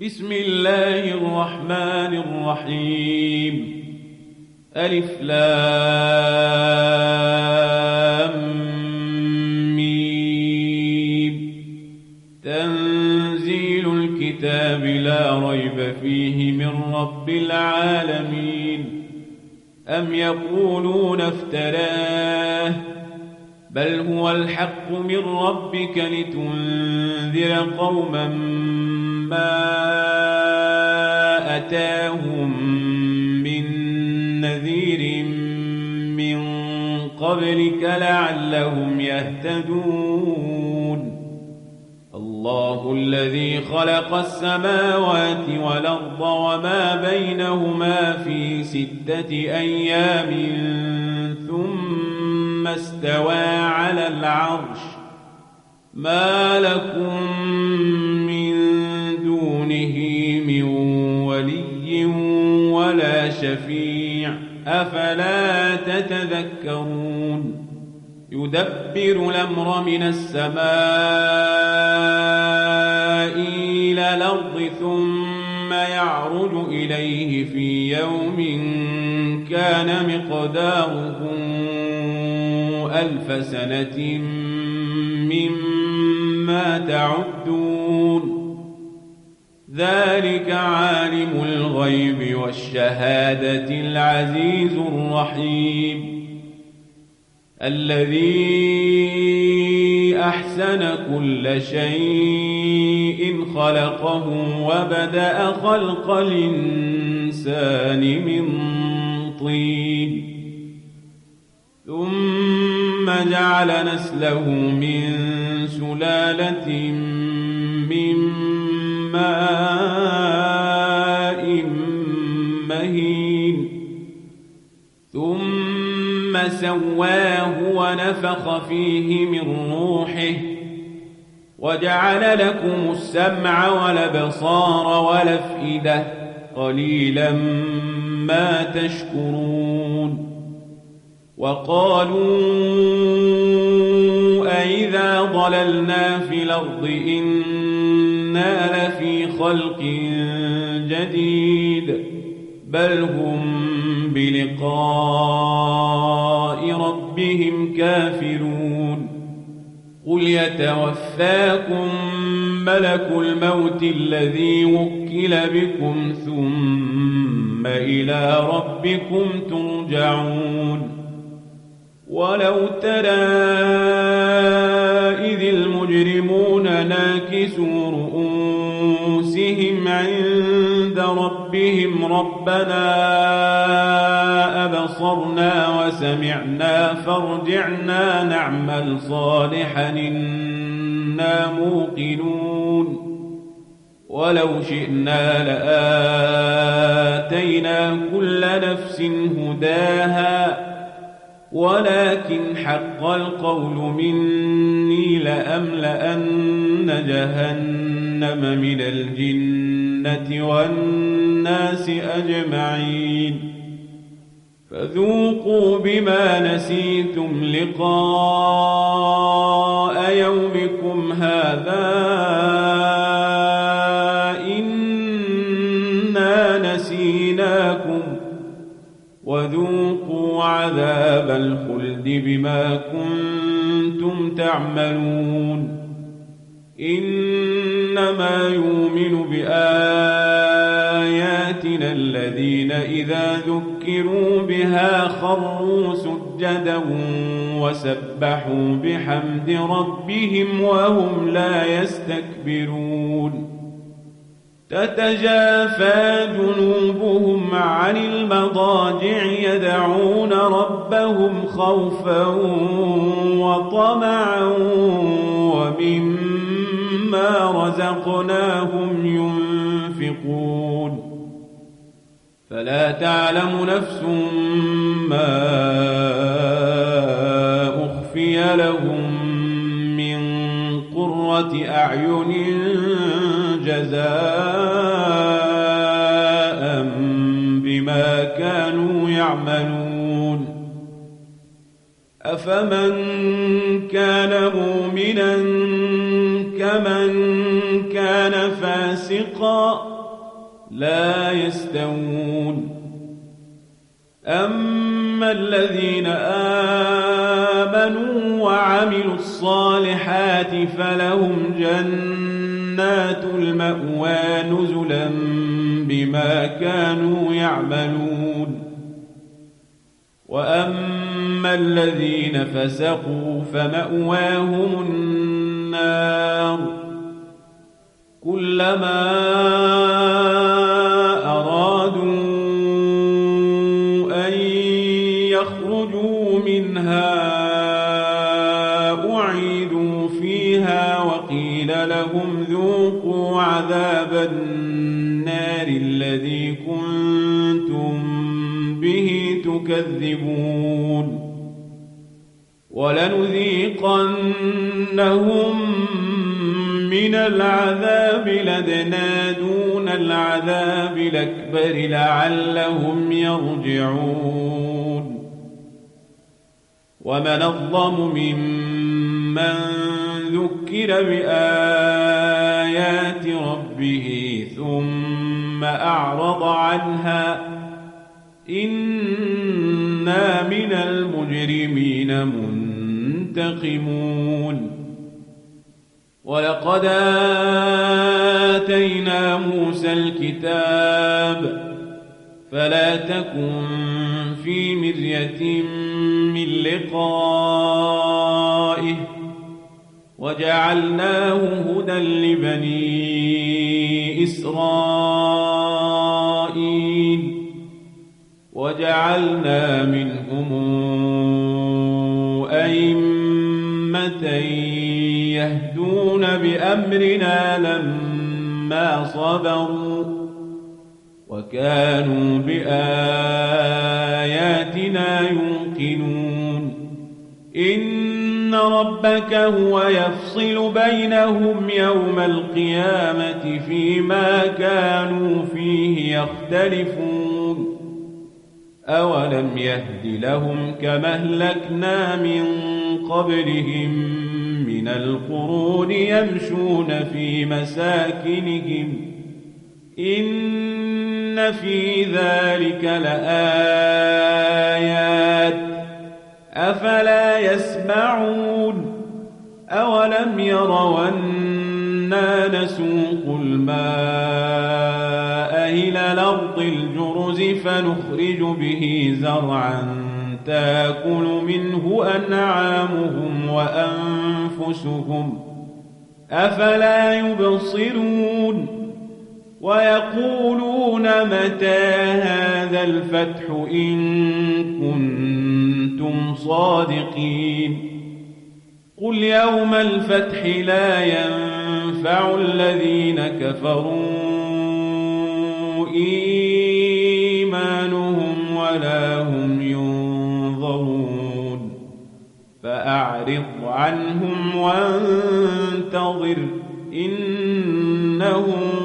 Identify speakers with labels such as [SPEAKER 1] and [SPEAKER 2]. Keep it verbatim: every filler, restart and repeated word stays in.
[SPEAKER 1] بسم الله الرحمن الرحيم. ألف لام ميم. تنزيل الكتاب لا ريب فيه من رب العالمين. أم يقولون افتراه بل هو الحق من ربك لتنذر قوما ما أتاهم من نذير من قبلك لعلهم يهتدون. الله الذي خلق السماوات والأرض وما بينهما في ستة أيام ثم استوى على العرش. ما لكم من دونه من ولي ولا شفيع أفلا تتذكرون. يدبر الأمر من السماء إلى الأرض ثم يعرج إليه في يوم كان مقداره ألف سنة مما تعدون. ذلك عالم الغيب والشهادة العزيز الرحيم الذي أحسن كل شيء خلقه وبدأ خلق الإنسان من طين ثم جعل نسله من سلالة من ماء مهين ثم سواه ونفخ فيه من روحه وجعل لكم السمع والأبصار والأفئدة قليلا ما تشكرون. وقالوا أئذا ضللنا في الأرض إنا لفي خلق جديد بل هم بلقاء ربهم كافرون. قل يتوفاكم ملك الموت الذي وكل بكم ثم إلى ربكم ترجعون. ولو ترى إذ المجرمون ناكسوا رؤوسهم عند ربهم ربنا أبصرنا وسمعنا فارجعنا نعمل صالحا إنا موقنون. ولو شئنا لآتينا كل نفس هداها ولكن حق القول مني لأملأن جهنم من الجنة والناس أجمعين. فذوقوا بما نسيتم لقاء يومكم هذا إنا نسيناكم وذوقوا عذاب الخلد بما كنتم تعملون. إنما يؤمن بآياتنا الذين إذا ذكروا بها خروا سجدا وسبحوا بحمد ربهم وهم لا يستكبرون. تتجافى جنوبهم عن المضاجع يدعون ربهم خوفا وطمعا ومما رزقناهم ينفقون. فلا تعلم نفس ما أخفي لهم من قرة أعين جزاء بما كانوا يعملون. أفمن كان مؤمنا كمن كان فاسقا لا يستوون أما الذين آمنوا وعملوا الصالحات فلهم جنات المأوى نزلا بما كانوا يعملون وأما الذين فسقوا فمأواهم النار كلما أرادوا أن يخرجوا منها أعيدوا فيها وقيل لهم ذوقوا عذاب النار الذي كنتم به تكذبون ولنذيقنهم من العذاب لدنا دون العذاب الأكبر لعلهم يرجعون ومن أظلم ممن ذكر بآيات ربه ثم أعرض عنها إنا من المجرمين منتقمون ولقد آتينا موسى الكتاب فلا تكن في مرية من لقائه وجعلناه هدى لبني إسرائيل وجعلنا منهم أئمة يهدون بأمرنا لما صبروا وكانوا بآياتنا يوقنون إن ربك هو يفصل بينهم يوم القيامة فيما كانوا فيه يختلفون أولم يهد لهم كما أهلكنا من قبلهم من القرون يمشون في مساكنهم إن في ذلك لآيات أفلا يسمعون أولم يروا أنا نسوق الماء إلى الأرض الجرز فنخرج به زرعا تأكل منه أنعامهم وأنفسهم أفلا يبصرون ويقولون متى هذا الفتح إن كنتم صادقين قل يوم الفتح لا ينفع الذين كفروا إيمانهم ولا هم ينظرون فأعرض عنهم وانتظر إنهم